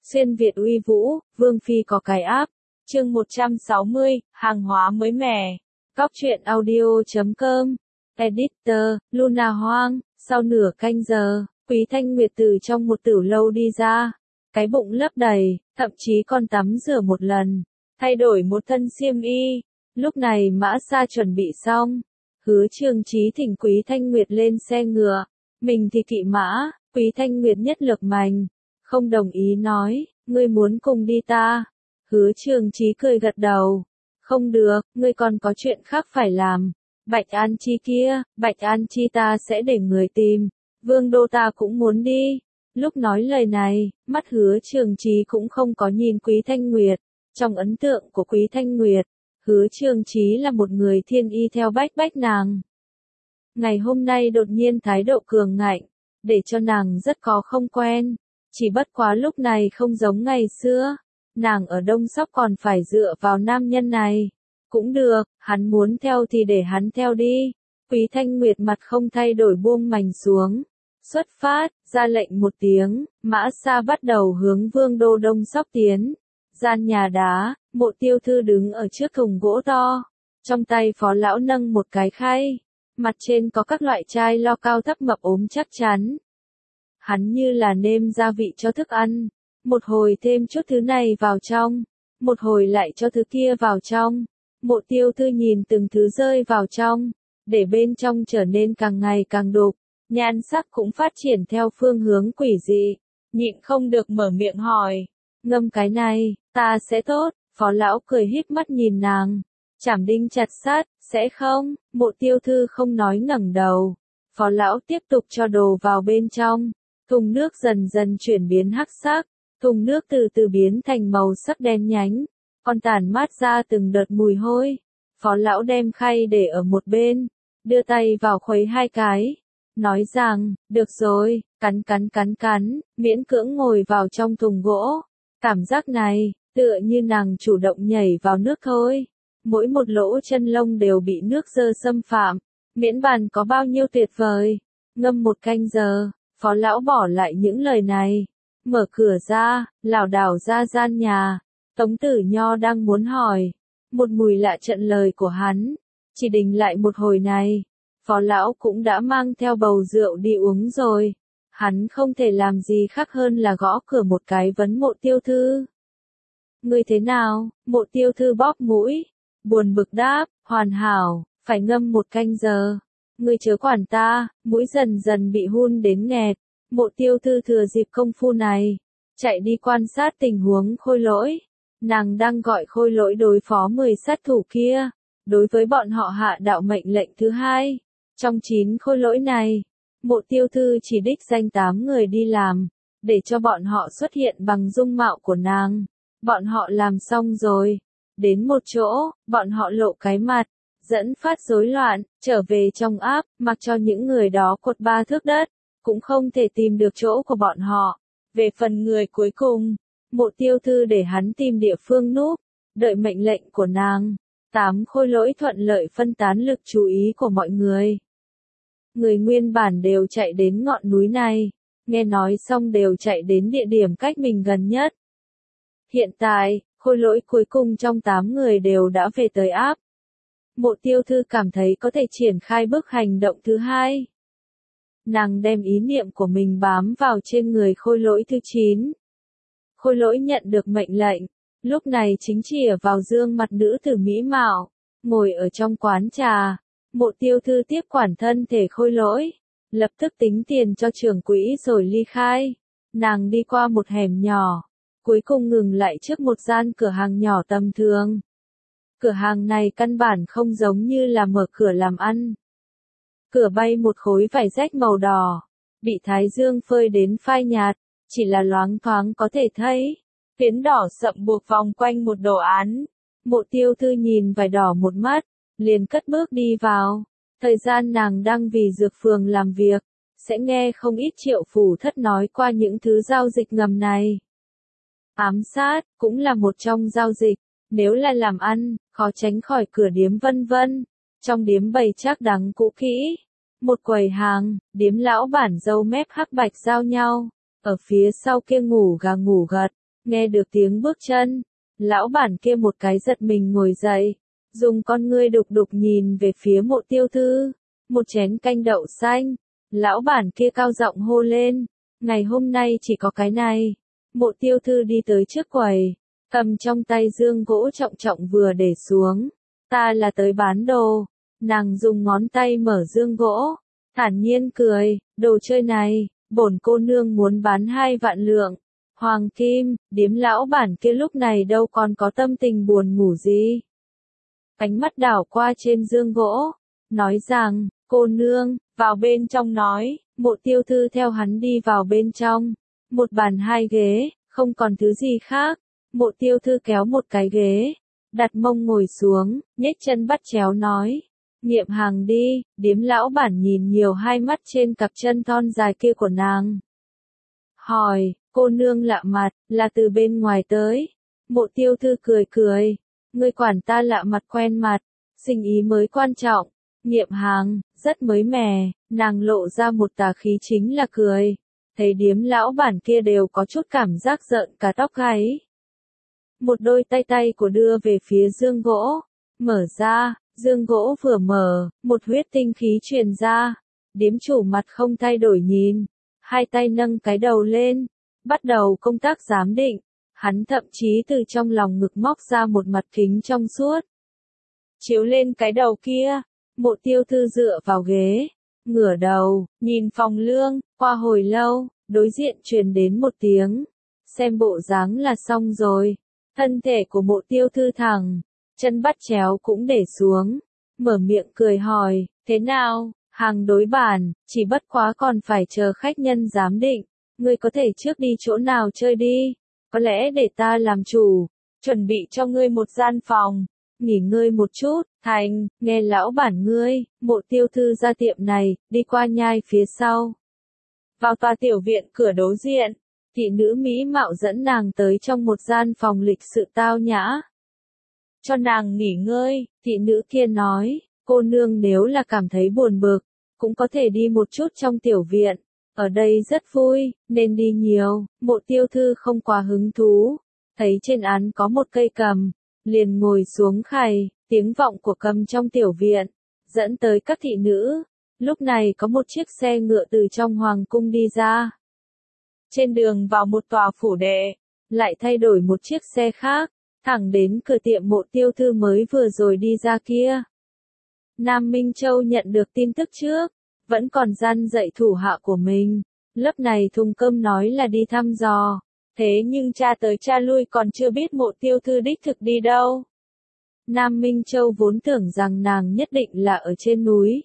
Xuyên Việt uy vũ, Vương Phi có cái áp. Chương 160, hàng hóa mới mẻ. Cóc truyện audio.com. Editor, Luna Hoang. Sau nửa canh giờ, Quý Thanh Nguyệt từ trong một tửu lâu đi ra. Cái bụng lấp đầy, thậm chí còn tắm rửa một lần. Thay đổi một thân xiêm y. Lúc này mã sa chuẩn bị xong. Hứa Trường Chí thỉnh Quý Thanh Nguyệt lên xe ngựa. Mình thì kỵ mã. Quý Thanh Nguyệt nhất lực mành. Không đồng ý nói, ngươi muốn cùng đi ta. Hứa Trường Chí cười gật đầu. Không được, ngươi còn có chuyện khác phải làm. Bạch An Chi kia, Bạch An Chi ta sẽ để người tìm. Vương đô ta cũng muốn đi. Lúc nói lời này, mắt Hứa Trường Chí cũng không có nhìn Quý Thanh Nguyệt. Trong ấn tượng của Quý Thanh Nguyệt, Hứa Trường Chí là một người thiên y theo bách nàng. Ngày hôm nay đột nhiên thái độ cường ngạnh, để cho nàng rất có không quen. Chỉ bất quá lúc này không giống ngày xưa, nàng ở Đông Sóc còn phải dựa vào nam nhân này. Cũng được, hắn muốn theo thì để hắn theo đi. Quý Thanh Nguyệt mặt không thay đổi buông mành xuống. Xuất phát, ra lệnh một tiếng, mã sa bắt đầu hướng vương đô Đông Sóc tiến. Gian nhà đá, Mộ Tiêu Thư đứng ở trước thùng gỗ to. Trong tay phó lão nâng một cái khay. Mặt trên có các loại chai lo cao thấp mập ốm chắc chắn. Hắn như là nêm gia vị cho thức ăn. Một hồi thêm chút thứ này vào trong. Một hồi lại cho thứ kia vào trong. Mộ Tiêu Thư nhìn từng thứ rơi vào trong. Để bên trong trở nên càng ngày càng đục. Nhan sắc cũng phát triển theo phương hướng quỷ dị. Nhịn không được mở miệng hỏi. Ngâm cái này, ta sẽ tốt. Phó lão cười híp mắt nhìn nàng. Chảm đinh chặt sắt, sẽ không? Mộ Tiêu Thư không nói ngẩng đầu. Phó lão tiếp tục cho đồ vào bên trong. Thùng nước dần dần chuyển biến hắc sắc, thùng nước từ từ biến thành màu sắc đen nhánh, còn tản mát ra từng đợt mùi hôi. Phó lão đem khay để ở một bên, đưa tay vào khuấy hai cái, nói rằng, được rồi, cắn, miễn cưỡng ngồi vào trong thùng gỗ. Cảm giác này, tựa như nàng chủ động nhảy vào nước thôi. Mỗi một lỗ chân lông đều bị nước dơ xâm phạm, miễn bàn có bao nhiêu tuyệt vời. Ngâm một canh giờ. Phó lão bỏ lại những lời này, mở cửa ra, lảo đảo ra gian nhà. Tống Tử Nho đang muốn hỏi, một mùi lạ trận lời của hắn, chỉ đình lại một hồi này, phó lão cũng đã mang theo bầu rượu đi uống rồi. Hắn không thể làm gì khác hơn là gõ cửa một cái vấn Mộ Tiêu Thư. Ngươi thế nào? Mộ Tiêu Thư bóp mũi, buồn bực đáp, hoàn hảo, phải ngâm một canh giờ. Ngươi chớ quản ta, mũi dần dần bị hun đến nghẹt. Mộ Tiêu Thư thừa dịp công phu này, chạy đi quan sát tình huống Khôi Lỗi. Nàng đang gọi Khôi Lỗi đối phó 10 sát thủ kia. Đối với bọn họ hạ đạo mệnh lệnh thứ hai. Trong 9 Khôi Lỗi này, Mộ Tiêu Thư chỉ đích danh 8 người đi làm, để cho bọn họ xuất hiện bằng dung mạo của nàng. Bọn họ làm xong rồi, đến một chỗ, bọn họ lộ cái mặt. Dẫn phát rối loạn, trở về trong áp, mặc cho những người đó cột 3 thước đất, cũng không thể tìm được chỗ của bọn họ. Về phần người cuối cùng, Mộ Tiêu Thư để hắn tìm địa phương núp, đợi mệnh lệnh của nàng. 8 Khôi Lỗi thuận lợi phân tán lực chú ý của mọi người. Người nguyên bản đều chạy đến ngọn núi này, nghe nói xong đều chạy đến địa điểm cách mình gần nhất. Hiện tại, Khôi Lỗi cuối cùng trong 8 người đều đã về tới áp. Mộ Tiêu Thư cảm thấy có thể triển khai bước hành động thứ hai. Nàng đem ý niệm của mình bám vào trên người Khôi Lỗi thứ 9. Khôi Lỗi nhận được mệnh lệnh, lúc này chính chìa vào dương mặt nữ tử mỹ mạo, ngồi ở trong quán trà. Mộ Tiêu Thư tiếp quản thân thể Khôi Lỗi, lập tức tính tiền cho trưởng quỹ rồi ly khai. Nàng đi qua một hẻm nhỏ, cuối cùng ngừng lại trước một gian cửa hàng nhỏ tầm thường. Cửa hàng này căn bản không giống như là mở cửa làm ăn. Cửa bay một khối vải rách màu đỏ, bị thái dương phơi đến phai nhạt, chỉ là loáng thoáng có thể thấy. Phiến đỏ sậm buộc vòng quanh một đồ án. Mộ Tiêu Thư nhìn vải đỏ một mắt, liền cất bước đi vào. Thời gian nàng đang vì dược phường làm việc, sẽ nghe không ít Triệu Phủ Thất nói qua những thứ giao dịch ngầm này. Ám sát, cũng là một trong giao dịch. Nếu là làm ăn, khó tránh khỏi cửa điếm vân vân. Trong điếm bày trác đắng cũ kỹ. Một quầy hàng, điếm lão bản râu mép hắc bạch giao nhau. Ở phía sau kia ngủ gà ngủ gật. Nghe được tiếng bước chân, lão bản kia một cái giật mình ngồi dậy, dùng con ngươi đục đục nhìn về phía Mộ Tiêu Thư, một chén canh đậu xanh, lão bản kia cao giọng hô lên, ngày hôm nay chỉ có cái này. Mộ Tiêu Thư đi tới trước quầy, cầm trong tay dương gỗ trọng trọng vừa để xuống, ta là tới bán đồ. Nàng dùng ngón tay mở dương gỗ, thản nhiên cười, đồ chơi này, bổn cô nương muốn bán 2 vạn lượng. Hoàng kim, điếm lão bản kia lúc này đâu còn có tâm tình buồn ngủ gì. Ánh mắt đảo qua trên dương gỗ, nói rằng, cô nương, vào bên trong nói, Mộ Tiêu Thư theo hắn đi vào bên trong. Một bàn 2 ghế, không còn thứ gì khác. Mộ Tiêu Thư kéo một cái ghế, đặt mông ngồi xuống, nhếch chân bắt chéo nói. Nghiệm hàng đi, điếm lão bản nhìn nhiều hai mắt trên cặp chân thon dài kia của nàng. Hỏi, cô nương lạ mặt, là từ bên ngoài tới. Mộ Tiêu Thư cười cười, ngươi quản ta lạ mặt quen mặt, sinh ý mới quan trọng. Nghiệm hàng, rất mới mẻ, nàng lộ ra một tà khí chính là cười. Thấy điếm lão bản kia đều có chút cảm giác giận cả tóc gáy. Một đôi tay của đưa về phía dương gỗ, mở ra. Dương gỗ vừa mở, một huyết tinh khí truyền ra. Điếm chủ mặt không thay đổi nhìn, hai tay nâng cái đầu lên, bắt đầu công tác giám định. Hắn thậm chí từ trong lòng ngực móc ra một mặt kính trong suốt. Chiếu lên cái đầu kia, Mộ Tiêu Thư dựa vào ghế, ngửa đầu, nhìn phòng lương, qua hồi lâu, đối diện truyền đến một tiếng. Xem bộ dáng là xong rồi. Thân thể của Mộ Tiêu Thư thẳng. Chân bắt chéo cũng để xuống, mở miệng cười hỏi, thế nào, hàng đối bản, chỉ bất quá còn phải chờ khách nhân giám định, ngươi có thể trước đi chỗ nào chơi đi, có lẽ để ta làm chủ, chuẩn bị cho ngươi một gian phòng, nghỉ ngơi một chút, thành, nghe lão bản ngươi. Mộ Tiêu Thư ra tiệm này, đi qua nhai phía sau. Vào tòa tiểu viện cửa đối diện, thị nữ mỹ mạo dẫn nàng tới trong một gian phòng lịch sự tao nhã. Cho nàng nghỉ ngơi, thị nữ kia nói, cô nương nếu là cảm thấy buồn bực, cũng có thể đi một chút trong tiểu viện, ở đây rất vui, nên đi nhiều. Mộ Tiêu Thư không quá hứng thú, thấy trên án có một cây cầm, liền ngồi xuống khày, tiếng vọng của cầm trong tiểu viện, dẫn tới các thị nữ. Lúc này có một chiếc xe ngựa từ trong hoàng cung đi ra. Trên đường vào một tòa phủ đệ, lại thay đổi một chiếc xe khác. Thẳng đến cửa tiệm Mộ Tiêu Thư mới vừa rồi đi ra kia. Nam Minh Châu nhận được tin tức trước, vẫn còn gian dạy thủ hạ của mình. Lớp này thùng cơm nói là đi thăm dò, thế nhưng cha tới cha lui còn chưa biết Mộ Tiêu Thư đích thực đi đâu. Nam Minh Châu vốn tưởng rằng nàng nhất định là ở trên núi.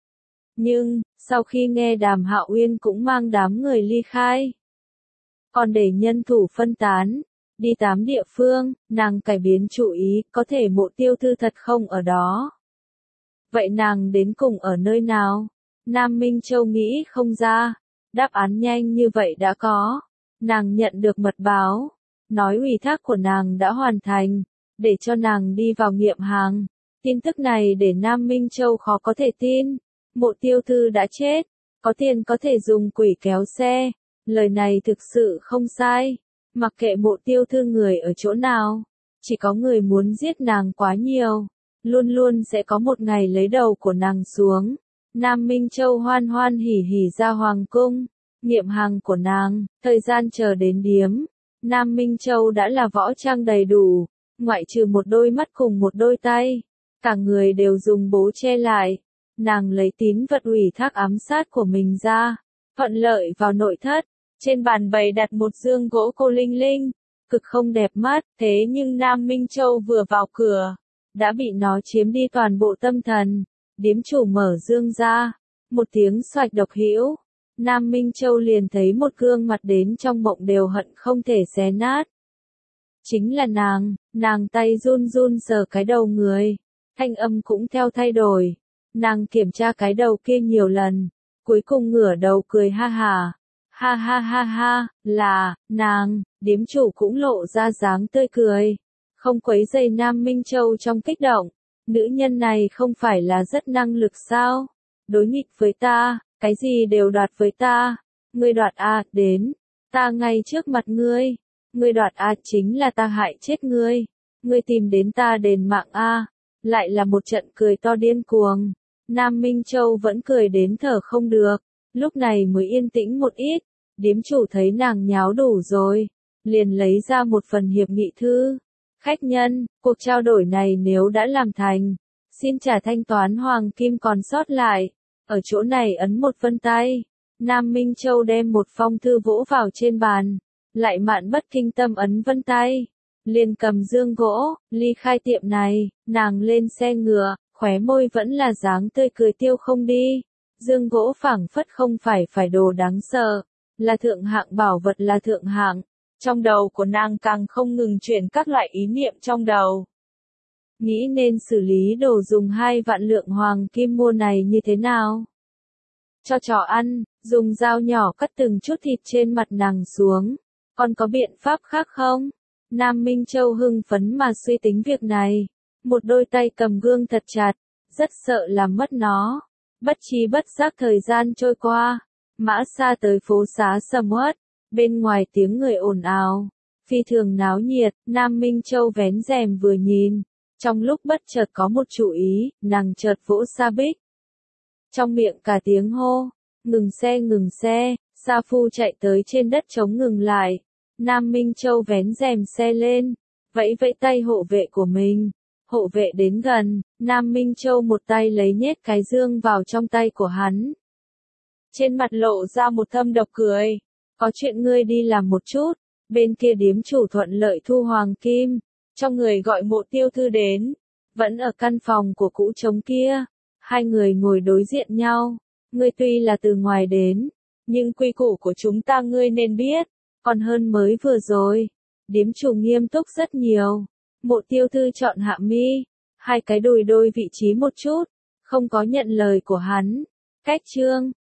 Nhưng, sau khi nghe Đàm Hạo Uyên cũng mang đám người ly khai, còn để nhân thủ phân tán. Đi 8 địa phương, nàng cải biến chủ ý, có thể Mộ Tiêu Thư thật không ở đó. Vậy nàng đến cùng ở nơi nào? Nam Minh Châu nghĩ không ra, đáp án nhanh như vậy đã có. Nàng nhận được mật báo, nói ủy thác của nàng đã hoàn thành, để cho nàng đi vào nghiệm hàng. Tin tức này để Nam Minh Châu khó có thể tin. Mộ Tiêu Thư đã chết, có tiền có thể dùng quỷ kéo xe. Lời này thực sự không sai. Mặc kệ Mộ Tiêu Thư người ở chỗ nào, chỉ có người muốn giết nàng quá nhiều, luôn luôn sẽ có một ngày lấy đầu của nàng xuống. Nam Minh Châu hoan hoan hỉ hỉ ra hoàng cung, nghiệm hàng của nàng, thời gian chờ đến điếm. Nam Minh Châu đã là võ trang đầy đủ, ngoại trừ một đôi mắt cùng một đôi tay, cả người đều dùng bố che lại. Nàng lấy tín vật ủy thác ám sát của mình ra, thuận lợi vào nội thất. Trên bàn bày đặt một dương gỗ cô linh linh, cực không đẹp mắt, thế nhưng Nam Minh Châu vừa vào cửa, đã bị nó chiếm đi toàn bộ tâm thần. Điếm chủ mở dương ra, một tiếng xoạch độc hữu, Nam Minh Châu liền thấy một gương mặt đến trong mộng đều hận không thể xé nát. Chính là nàng tay run run sờ cái đầu người, thanh âm cũng theo thay đổi. Nàng kiểm tra cái đầu kia nhiều lần, cuối cùng ngửa đầu cười ha ha. Ha ha ha ha, là, nàng, điếm chủ cũng lộ ra dáng tươi cười. Không quấy rầy Nam Minh Châu trong kích động. Nữ nhân này không phải là rất năng lực sao? Đối nghịch với ta, cái gì đều đoạt với ta. Ngươi đoạt à, đến. Ta ngay trước mặt ngươi. Ngươi đoạt a, chính là ta hại chết ngươi. Ngươi tìm đến ta đền mạng a. Lại là một trận cười to điên cuồng. Nam Minh Châu vẫn cười đến thở không được. Lúc này mới yên tĩnh một ít. Điếm chủ thấy nàng nháo đủ rồi, liền lấy ra một phần hiệp nghị thư. Khách nhân, cuộc trao đổi này nếu đã làm thành, xin trả thanh toán hoàng kim còn sót lại. Ở chỗ này ấn một vân tay. Nam Minh Châu đem một phong thư vỗ vào trên bàn. Lại Mạn Bất Kinh Tâm ấn vân tay. Liền cầm dương gỗ, ly khai tiệm này. Nàng lên xe ngựa, khóe môi vẫn là dáng tươi cười tiêu không đi. Dương gỗ phảng phất không phải đồ đáng sợ. Là thượng hạng bảo vật, là thượng hạng. Trong đầu của nàng càng không ngừng chuyển các loại ý niệm trong đầu. Nghĩ nên xử lý đồ dùng 2 vạn lượng hoàng kim mua này như thế nào? Cho chó ăn, dùng dao nhỏ cắt từng chút thịt trên mặt nàng xuống. Còn có biện pháp khác không? Nam Minh Châu hưng phấn mà suy tính việc này. Một đôi tay cầm gương thật chặt, rất sợ làm mất nó. Bất trí bất giác thời gian trôi qua. Mã xa tới phố xá sầm uất, bên ngoài tiếng người ồn ào, phi thường náo nhiệt. Nam Minh Châu vén rèm vừa nhìn, trong lúc bất chợt có một chú ý, nàng chợt vỗ Sa Bích. Trong miệng cả tiếng hô, ngừng xe, Sa Phu chạy tới trên đất trống ngừng lại. Nam Minh Châu vén rèm xe lên, vẫy vẫy tay hộ vệ của mình. Hộ vệ đến gần, Nam Minh Châu một tay lấy nhét cái dương vào trong tay của hắn. Trên mặt lộ ra một thâm độc cười. Có chuyện ngươi đi làm một chút. Bên kia điếm chủ thuận lợi thu hoàng kim. Trong người gọi Mộ Tiêu Thư đến. Vẫn ở căn phòng của cũ trống kia. Hai người ngồi đối diện nhau. Ngươi tuy là từ ngoài đến, nhưng quy củ của chúng ta ngươi nên biết. Còn hơn mới vừa rồi. Điếm chủ nghiêm túc rất nhiều. Mộ Tiêu Thư chọn hạ mi. Hai cái đùi đôi vị trí một chút. Không có nhận lời của hắn. Cách trương.